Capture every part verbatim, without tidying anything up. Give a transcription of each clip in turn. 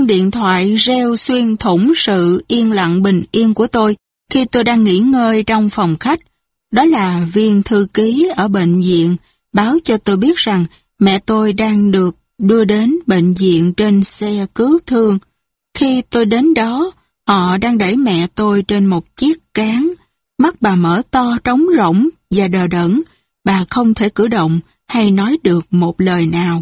điện thoại reo xuyên thủng sự yên lặng bình yên của tôi khi tôi đang nghỉ ngơi trong phòng khách. Đó là viên thư ký ở bệnh viện báo cho tôi biết rằng mẹ tôi đang được đưa đến bệnh viện trên xe cứu thương. Khi tôi đến đó, họ đang đẩy mẹ tôi trên một chiếc cáng. Mắt bà mở to trống rỗng và đờ đẫn. Bà không thể cử động hay nói được một lời nào.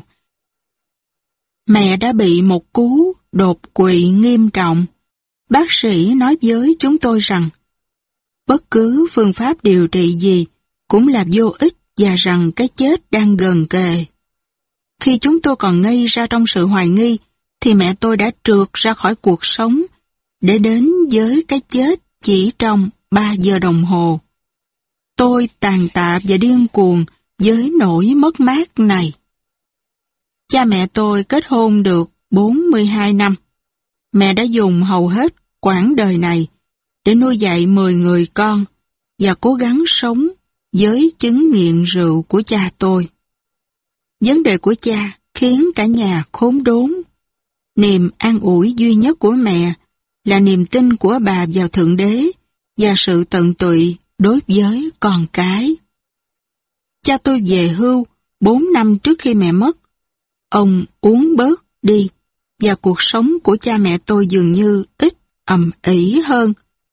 Mẹ đã bị một cú đột quỵ nghiêm trọng. Bác sĩ nói với chúng tôi rằng bất cứ phương pháp điều trị gì cũng là vô ích và rằng cái chết đang gần kề. Khi chúng tôi còn ngây ra trong sự hoài nghi, thì mẹ tôi đã trượt ra khỏi cuộc sống để đến với cái chết chỉ trong ba giờ đồng hồ. Tôi tàn tạ và điên cuồng với nỗi mất mát này. Cha mẹ tôi kết hôn được bốn mươi hai năm. Mẹ đã dùng hầu hết quãng đời này để nuôi dạy mười người con và cố gắng sống với chứng nghiện rượu của cha tôi. Vấn đề của cha khiến cả nhà khốn đốn. Niềm an ủi duy nhất của mẹ là niềm tin của bà vào Thượng Đế và sự tận tụy đối với con cái. Cha tôi về hưu bốn năm trước khi mẹ mất. Ông uống bớt đi và cuộc sống của cha mẹ tôi dường như ít ầm ĩ hơn.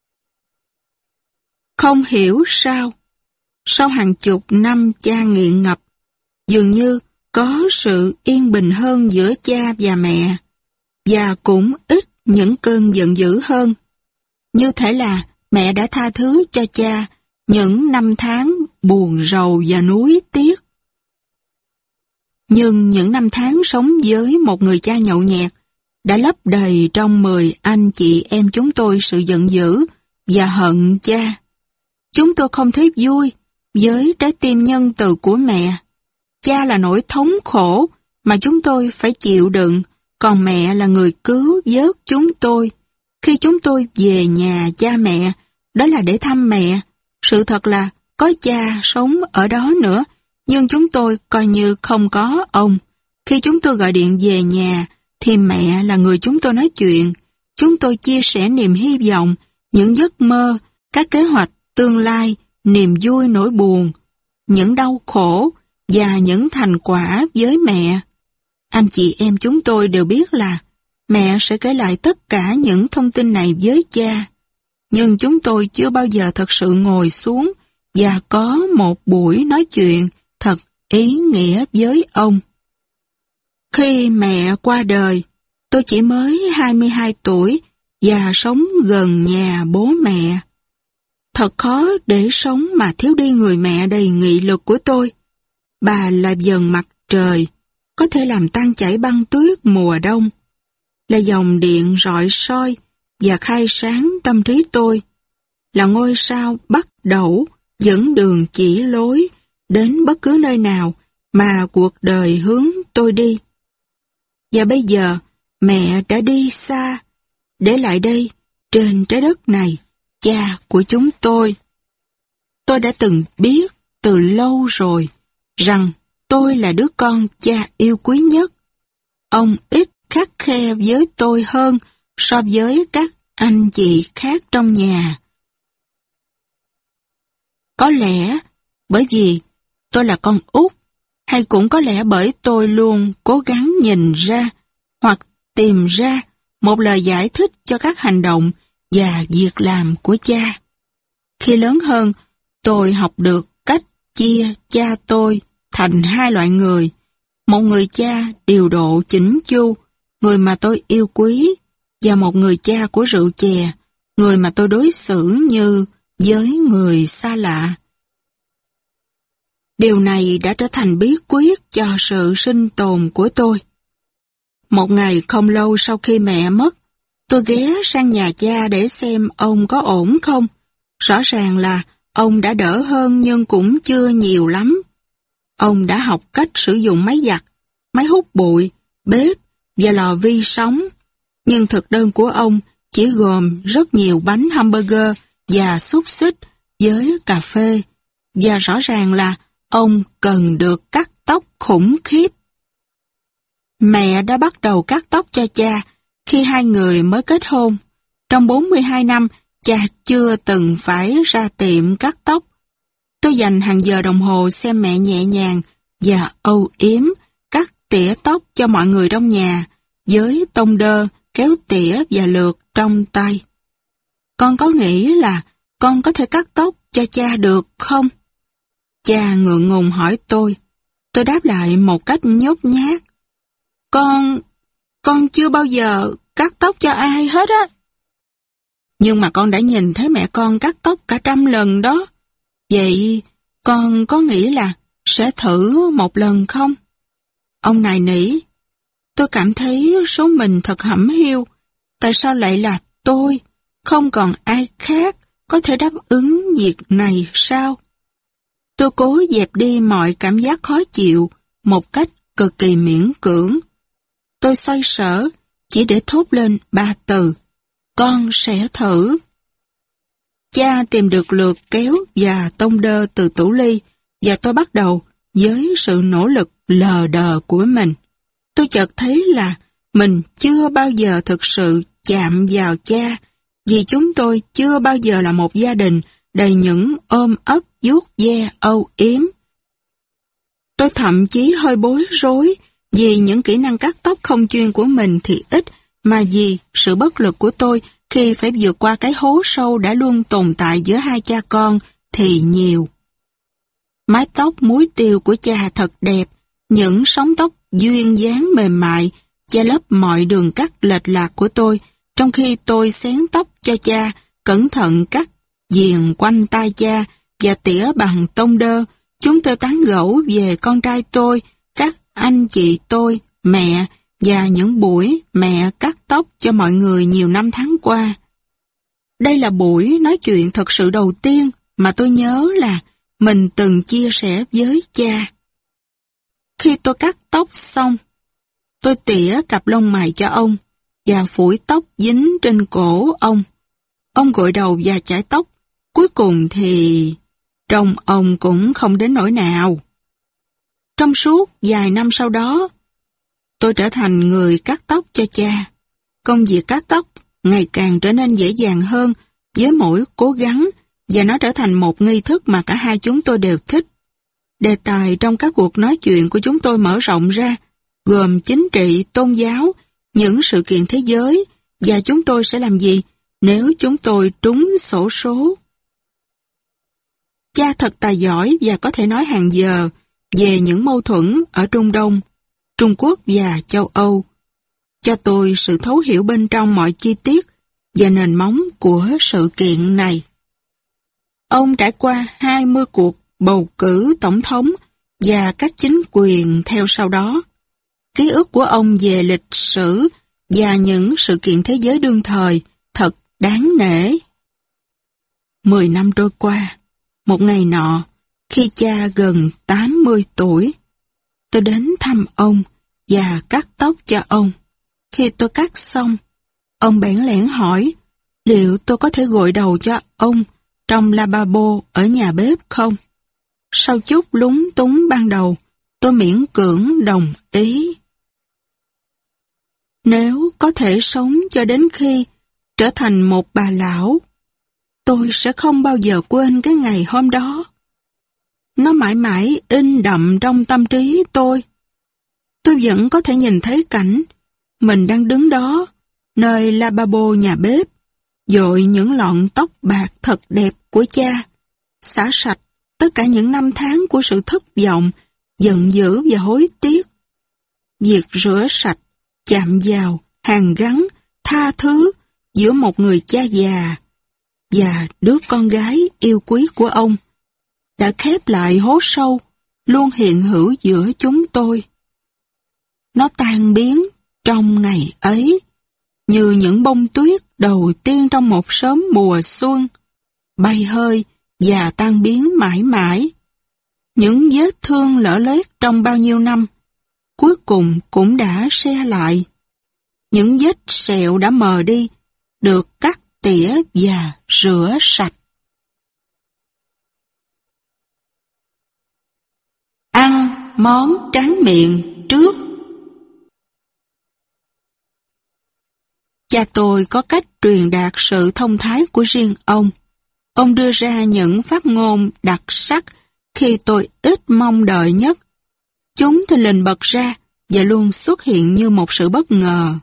Không hiểu sao, sau hàng chục năm cha nghiện ngập, dường như có sự yên bình hơn giữa cha và mẹ, và cũng ít những cơn giận dữ hơn. Như thể là mẹ đã tha thứ cho cha những năm tháng buồn rầu và nuối tiếc. Nhưng những năm tháng sống với một người cha nhậu nhẹt đã lấp đầy trong mười anh chị em chúng tôi sự giận dữ và hận cha. Chúng tôi không thấy vui với trái tim nhân từ của mẹ. Cha là nỗi thống khổ mà chúng tôi phải chịu đựng, còn mẹ là người cứu vớt chúng tôi. Khi chúng tôi về nhà cha mẹ, đó là để thăm mẹ. Sự thật là có cha sống ở đó nữa, nhưng chúng tôi coi như không có ông. Khi chúng tôi gọi điện về nhà, thì mẹ là người chúng tôi nói chuyện. Chúng tôi chia sẻ niềm hy vọng, những giấc mơ, các kế hoạch tương lai, niềm vui nỗi buồn, những đau khổ và những thành quả với mẹ. Anh chị em chúng tôi đều biết là mẹ sẽ kể lại tất cả những thông tin này với cha. Nhưng chúng tôi chưa bao giờ thật sự ngồi xuống và có một buổi nói chuyện thật ý nghĩa với ông. Khi mẹ qua đời, tôi chỉ mới hai mươi hai tuổi và sống gần nhà bố mẹ. Thật khó để sống mà thiếu đi người mẹ đầy nghị lực của tôi. Bà là dần mặt trời, có thể làm tan chảy băng tuyết mùa đông, là dòng điện rọi soi và khai sáng tâm trí tôi, là ngôi sao bắt đầu dẫn đường chỉ lối đến bất cứ nơi nào mà cuộc đời hướng tôi đi. Và bây giờ, mẹ đã đi xa, để lại đây, trên trái đất này, cha của chúng tôi. Tôi đã từng biết từ lâu rồi rằng tôi là đứa con cha yêu quý nhất. Ông ít khắt khe với tôi hơn so với các anh chị khác trong nhà. Có lẽ bởi vì tôi là con út, hay cũng có lẽ bởi tôi luôn cố gắng nhìn ra hoặc tìm ra một lời giải thích cho các hành động và việc làm của cha. Khi lớn hơn, tôi học được cách chia cha tôi thành hai loại người. Một người cha điều độ chỉnh chu, người mà tôi yêu quý, và một người cha của rượu chè, người mà tôi đối xử như với người xa lạ. Điều này đã trở thành bí quyết cho sự sinh tồn của tôi. Một ngày không lâu sau khi mẹ mất, tôi ghé sang nhà cha để xem ông có ổn không. Rõ ràng là ông đã đỡ hơn nhưng cũng chưa nhiều lắm. Ông đã học cách sử dụng máy giặt, máy hút bụi, bếp và lò vi sóng. Nhưng thực đơn của ông chỉ gồm rất nhiều bánh hamburger và xúc xích với cà phê. Và rõ ràng là ông cần được cắt tóc khủng khiếp. Mẹ đã bắt đầu cắt tóc cho cha Khi hai người mới kết hôn, trong bốn mươi hai năm, cha chưa từng phải ra tiệm cắt tóc. Tôi dành hàng giờ đồng hồ xem mẹ nhẹ nhàng và âu yếm cắt tỉa tóc cho mọi người trong nhà, với tông đơ, kéo tỉa và lược trong tay. Con có nghĩ là con có thể cắt tóc cho cha được không? Cha ngượng ngùng hỏi tôi. Tôi đáp lại một cách nhút nhát. Con, con chưa bao giờ cắt tóc cho ai hết á. Nhưng mà con đã nhìn thấy mẹ con cắt tóc cả trăm lần đó. Vậy con có nghĩ là sẽ thử một lần không? Ông nài nỉ. Tôi cảm thấy số mình thật hẩm hiu. Tại sao lại là tôi? Không còn ai khác có thể đáp ứng việc này sao? Tôi cố dẹp đi mọi cảm giác khó chịu một cách cực kỳ miễn cưỡng. Tôi xoay sở chỉ để thốt lên ba từ. Con sẽ thử. Cha tìm được lược kéo và tông đơ từ tủ ly và tôi bắt đầu với sự nỗ lực lờ đờ của mình. Tôi chợt thấy là mình chưa bao giờ thực sự chạm vào cha, vì chúng tôi chưa bao giờ là một gia đình đầy những ôm ấp vuốt ve âu yếm. Tôi thậm chí hơi bối rối vì những kỹ năng cắt tóc không chuyên của mình thì ít, mà vì sự bất lực của tôi khi phải vượt qua cái hố sâu đã luôn tồn tại giữa hai cha con thì nhiều. Mái tóc muối tiêu của cha thật đẹp, những sóng tóc duyên dáng mềm mại che lấp mọi đường cắt lệch lạc của tôi, trong khi tôi xén tóc cho cha, cẩn thận cắt viền quanh tai cha và tỉa bằng tông đơ. Chúng tôi tán gẫu về con trai tôi, các anh chị tôi, mẹ và những buổi mẹ cắt tóc cho mọi người nhiều năm tháng qua. Đây là buổi nói chuyện thật sự đầu tiên mà tôi nhớ là mình từng chia sẻ với cha. Khi tôi cắt tóc xong, tôi tỉa cặp lông mày cho ông và phủi tóc dính trên cổ ông. Ông gội đầu và chải tóc. Cuối cùng thì trông ông cũng không đến nỗi nào. Trong suốt vài năm sau đó, tôi trở thành người cắt tóc cho cha. Công việc cắt tóc ngày càng trở nên dễ dàng hơn với mỗi cố gắng, và nó trở thành một nghi thức mà cả hai chúng tôi đều thích. Đề tài trong các cuộc nói chuyện của chúng tôi mở rộng ra, gồm chính trị, tôn giáo, những sự kiện thế giới, và chúng tôi sẽ làm gì nếu chúng tôi trúng xổ số. Cha thật tài giỏi và có thể nói hàng giờ về những mâu thuẫn ở Trung Đông, Trung Quốc và châu Âu, cho tôi sự thấu hiểu bên trong mọi chi tiết và nền móng của sự kiện này. Ông trải qua hai mươi cuộc bầu cử tổng thống và các chính quyền theo sau đó. Ký ức của ông về lịch sử và những sự kiện thế giới đương thời thật đáng nể. Mười năm trôi qua, một ngày nọ, khi cha gần tám mươi tuổi, tôi đến thăm ông và cắt tóc cho ông. Khi tôi cắt xong, ông bẽn lẽn hỏi liệu tôi có thể gội đầu cho ông trong lavabo ở nhà bếp không? Sau chút lúng túng ban đầu, tôi miễn cưỡng đồng ý. Nếu có thể sống cho đến khi trở thành một bà lão, tôi sẽ không bao giờ quên cái ngày hôm đó. Nó mãi mãi in đậm trong tâm trí tôi. Tôi vẫn có thể nhìn thấy cảnh mình đang đứng đó, nơi lavabo nhà bếp, dội những lọn tóc bạc thật đẹp của cha, xả sạch tất cả những năm tháng của sự thất vọng, giận dữ và hối tiếc. Việc rửa sạch, chạm vào, hàn gắn, tha thứ giữa một người cha già và đứa con gái yêu quý của ông đã khép lại hố sâu luôn hiện hữu giữa chúng tôi. Nó tan biến trong ngày ấy như những bông tuyết đầu tiên trong một sớm mùa xuân, bay hơi và tan biến mãi mãi. Những vết thương lở loét trong bao nhiêu năm cuối cùng cũng đã se lại. Những vết sẹo đã mờ đi, được cắt tỉa và rửa sạch. Ăn món tráng miệng trước. Cha tôi có cách truyền đạt sự thông thái của riêng ông. Ông đưa ra những phát ngôn đặc sắc khi tôi ít mong đợi nhất. Chúng thình lình bật ra và luôn xuất hiện như một sự bất ngờ.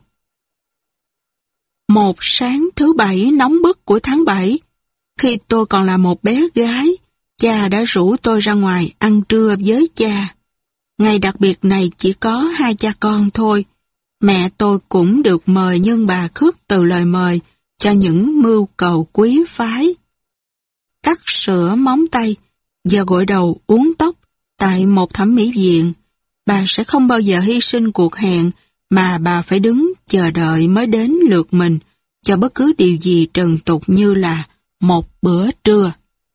Một sáng thứ bảy nóng bức của tháng bảy, khi tôi còn là một bé gái, cha đã rủ tôi ra ngoài ăn trưa với cha. Ngày đặc biệt này chỉ có hai cha con thôi. Mẹ tôi cũng được mời nhưng bà khước từ lời mời cho những mưu cầu quý phái. Cắt sữa móng tay và gội đầu uốn tóc tại một thẩm mỹ viện. Bà sẽ không bao giờ hy sinh cuộc hẹn mà bà phải đứng chờ đợi mới đến lượt mình cho bất cứ điều gì trần tục như là một bữa trưa.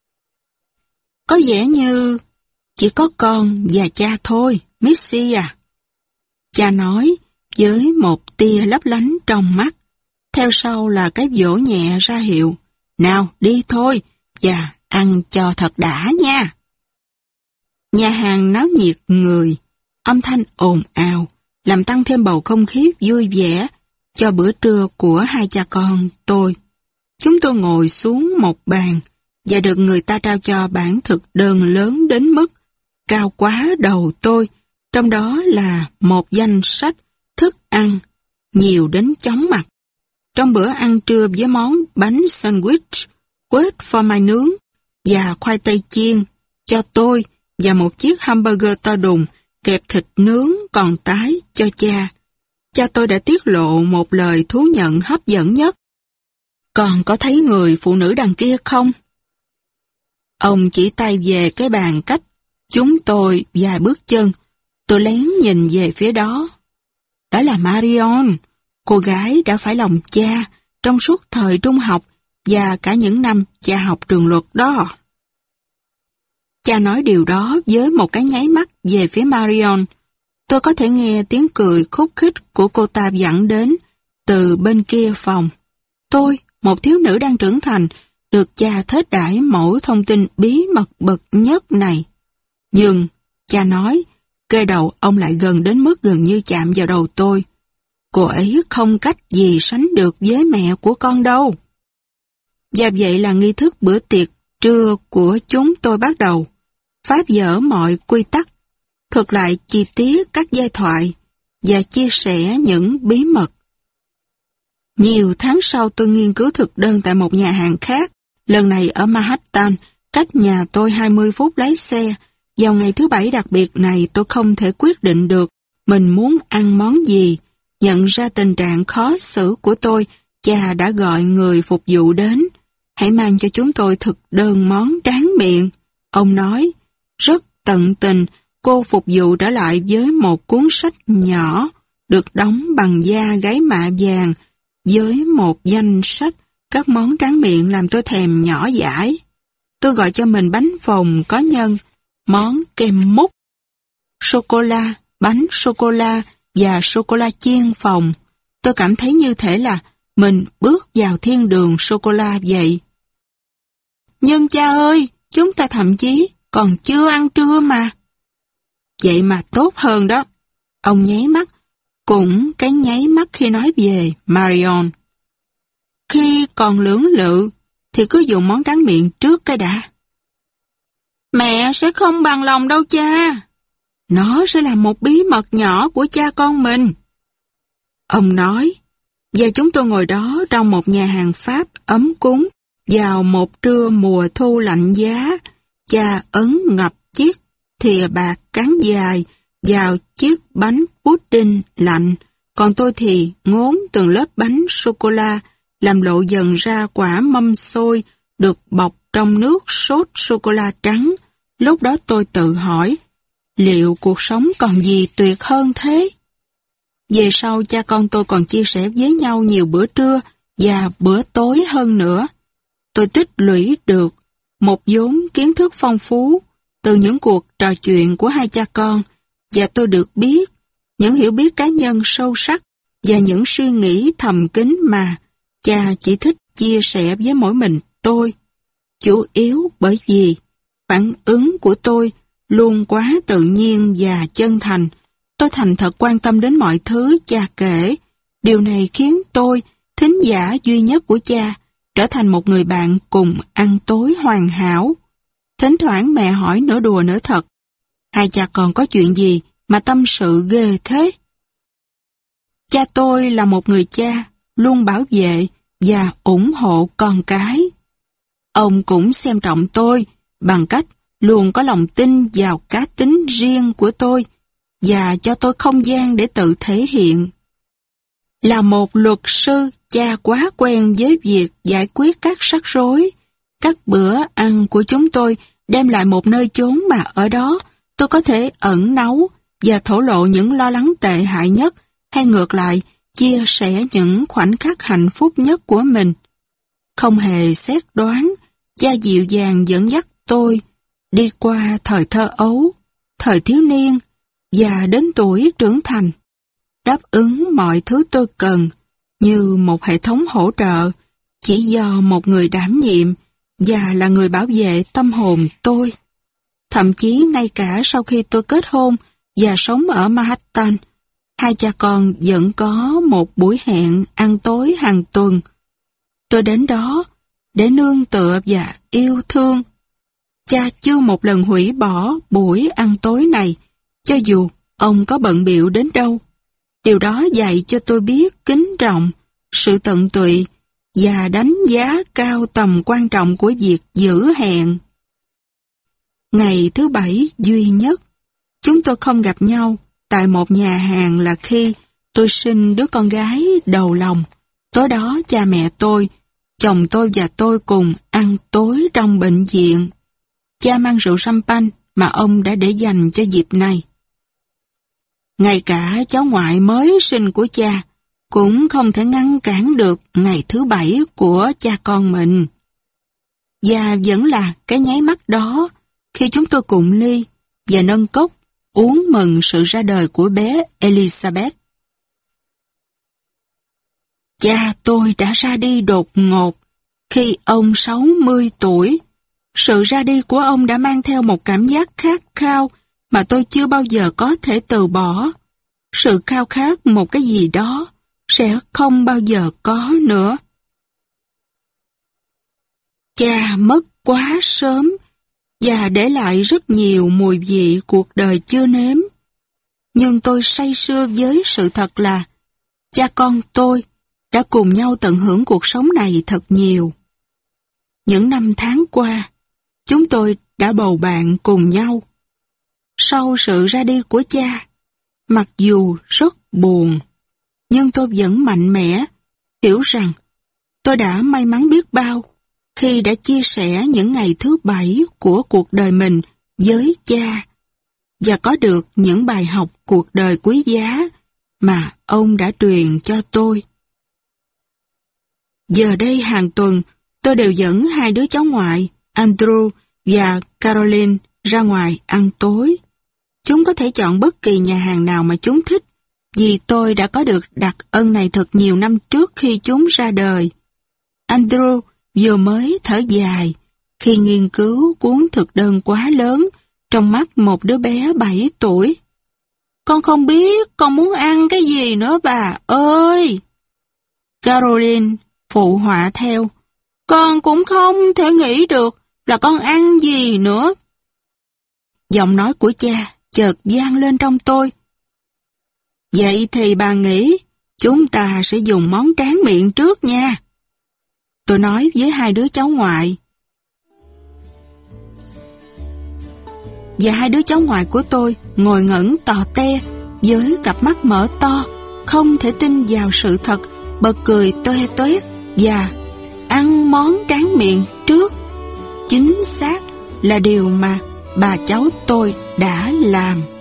Có vẻ như chỉ có con và cha thôi, Missy à. Cha nói với một tia lấp lánh trong mắt. Theo sau là cái vỗ nhẹ ra hiệu. Nào đi thôi và ăn cho thật đã nha. Nhà hàng náo nhiệt người, âm thanh ồn ào, làm tăng thêm bầu không khí vui vẻ cho bữa trưa của hai cha con tôi. Chúng tôi ngồi xuống một bàn và được người ta trao cho bản thực đơn lớn đến mức cao quá đầu tôi, trong đó là một danh sách thức ăn nhiều đến chóng mặt. Trong bữa ăn trưa với món bánh sandwich, quết phô mai nướng và khoai tây chiên cho tôi và một chiếc hamburger to đùng kẹp thịt nướng còn tái cho cha. Cha tôi đã tiết lộ một lời thú nhận hấp dẫn nhất. Còn có thấy người phụ nữ đằng kia không? Ông chỉ tay về cái bàn cách chúng tôi vài bước chân. Tôi lén nhìn về phía đó. Đó là Marion, cô gái đã phải lòng cha trong suốt thời trung học và cả những năm cha học trường luật đó. Cha nói điều đó với một cái nháy mắt về phía Marion. Tôi có thể nghe tiếng cười khúc khích của cô ta vẳng đến từ bên kia phòng. Tôi, một thiếu nữ đang trưởng thành, được cha thết đãi mẫu thông tin bí mật bậc nhất này. Nhưng, cha nói, kê đầu ông lại gần đến mức gần như chạm vào đầu tôi. Cô ấy không cách gì sánh được với mẹ của con đâu. Và vậy là nghi thức bữa tiệc trưa của chúng tôi bắt đầu. Phá vỡ mọi quy tắc, thuật lại chi tiết các giai thoại và chia sẻ những bí mật. Nhiều tháng sau tôi nghiên cứu thực đơn tại một nhà hàng khác, lần này ở Manhattan, cách nhà tôi hai mươi phút lái xe. Vào ngày thứ bảy đặc biệt này tôi không thể quyết định được mình muốn ăn món gì. Nhận ra tình trạng khó xử của tôi, cha đã gọi người phục vụ đến. Hãy mang cho chúng tôi thực đơn món tráng miệng. Ông nói, rất tận tình, cô phục vụ trở lại với một cuốn sách nhỏ, được đóng bằng da gáy mạ vàng, với một danh sách các món tráng miệng làm tôi thèm nhỏ dãi. Tôi gọi cho mình bánh phồng có nhân, món kem mút, sô-cô-la, bánh sô-cô-la và sô-cô-la chiên phồng. Tôi cảm thấy như thể là mình bước vào thiên đường sô-cô-la vậy. Nhưng cha ơi, chúng ta thậm chí còn chưa ăn trưa mà. Vậy mà tốt hơn đó. Ông nháy mắt, cũng cái nháy mắt khi nói về Marion. Khi còn lưỡng lự, thì cứ dùng món tráng miệng trước cái đã. Mẹ sẽ không bằng lòng đâu cha. Nó sẽ là một bí mật nhỏ của cha con mình. Ông nói, và chúng tôi ngồi đó trong một nhà hàng Pháp ấm cúng, vào một trưa mùa thu lạnh giá. Cha ấn ngập chiếc thìa bạc cán dài vào chiếc bánh pudding lạnh, còn tôi thì ngốn từng lớp bánh sô-cô-la, làm lộ dần ra quả mâm xôi được bọc trong nước sốt sô-cô-la trắng. Lúc đó tôi tự hỏi, liệu cuộc sống còn gì tuyệt hơn thế? Về sau cha con tôi còn chia sẻ với nhau nhiều bữa trưa và bữa tối hơn nữa. Tôi tích lũy được một vốn kiến thức phong phú từ những cuộc trò chuyện của hai cha con, và tôi được biết những hiểu biết cá nhân sâu sắc và những suy nghĩ thầm kín mà cha chỉ thích chia sẻ với mỗi mình tôi. Chủ yếu bởi vì phản ứng của tôi luôn quá tự nhiên và chân thành. Tôi thành thật quan tâm đến mọi thứ cha kể. Điều này khiến tôi thính giả duy nhất của cha, trở thành một người bạn cùng ăn tối hoàn hảo. Thỉnh thoảng mẹ hỏi nửa đùa nửa thật, hai cha con có chuyện gì mà tâm sự ghê thế? Cha tôi là một người cha, luôn bảo vệ và ủng hộ con cái. Ông cũng xem trọng tôi bằng cách luôn có lòng tin vào cá tính riêng của tôi và cho tôi không gian để tự thể hiện. Là một luật sư, cha quá quen với việc giải quyết các rắc rối. Các bữa ăn của chúng tôi đem lại một nơi chốn mà ở đó tôi có thể ẩn náu và thổ lộ những lo lắng tệ hại nhất, hay ngược lại, chia sẻ những khoảnh khắc hạnh phúc nhất của mình. Không hề xét đoán, cha dịu dàng dẫn dắt tôi đi qua thời thơ ấu, thời thiếu niên và đến tuổi trưởng thành, đáp ứng mọi thứ tôi cần như một hệ thống hỗ trợ chỉ do một người đảm nhiệm và là người bảo vệ tâm hồn tôi. Thậm chí ngay cả sau khi tôi kết hôn và sống ở Manhattan, hai cha con vẫn có một buổi hẹn ăn tối hàng tuần. Tôi đến đó để nương tựa và yêu thương. Cha chưa một lần hủy bỏ buổi ăn tối này, cho dù ông có bận bịu đến đâu. Điều đó dạy cho tôi biết kính trọng, sự tận tụy và đánh giá cao tầm quan trọng của việc giữ hẹn. Ngày thứ bảy duy nhất, chúng tôi không gặp nhau tại một nhà hàng là khi tôi sinh đứa con gái đầu lòng. Tối đó cha mẹ tôi, chồng tôi và tôi cùng ăn tối trong bệnh viện. Cha mang rượu champagne mà ông đã để dành cho dịp này. Ngay cả cháu ngoại mới sinh của cha cũng không thể ngăn cản được ngày thứ bảy của cha con mình. Và vẫn là cái nháy mắt đó khi chúng tôi cùng ly và nâng cốc uống mừng sự ra đời của bé Elizabeth. Cha tôi đã ra đi đột ngột khi ông sáu mươi tuổi. Sự ra đi của ông đã mang theo một cảm giác khát khao mà tôi chưa bao giờ có thể từ bỏ. Sự khao khát một cái gì đó sẽ không bao giờ có nữa. Cha mất quá sớm và để lại rất nhiều mùi vị cuộc đời chưa nếm. Nhưng tôi say sưa với sự thật là cha con tôi đã cùng nhau tận hưởng cuộc sống này thật nhiều. Những năm tháng qua, chúng tôi đã bầu bạn cùng nhau. Sau sự ra đi của cha, mặc dù rất buồn, nhưng tôi vẫn mạnh mẽ, hiểu rằng tôi đã may mắn biết bao khi đã chia sẻ những ngày thứ bảy của cuộc đời mình với cha và có được những bài học cuộc đời quý giá mà ông đã truyền cho tôi. Giờ đây hàng tuần, tôi đều dẫn hai đứa cháu ngoại, Andrew và Caroline, ra ngoài ăn tối. Chúng có thể chọn bất kỳ nhà hàng nào mà chúng thích, vì tôi đã có được đặc ân này thật nhiều năm trước khi chúng ra đời. Andrew vừa mới thở dài khi nghiên cứu cuốn thực đơn quá lớn trong mắt một đứa bé bảy tuổi. Con không biết con muốn ăn cái gì nữa bà ơi. Caroline phụ họa theo. Con cũng không thể nghĩ được là con ăn gì nữa. Giọng nói của cha chợt vang lên trong tôi. Vậy thì bà nghĩ chúng ta sẽ dùng món tráng miệng trước nha. Tôi nói với hai đứa cháu ngoại. Và hai đứa cháu ngoại của tôi ngồi ngẩn tò te với cặp mắt mở to, không thể tin vào sự thật, bật cười toe toét và ăn món tráng miệng trước. Chính xác là điều mà bà cháu tôi đã làm.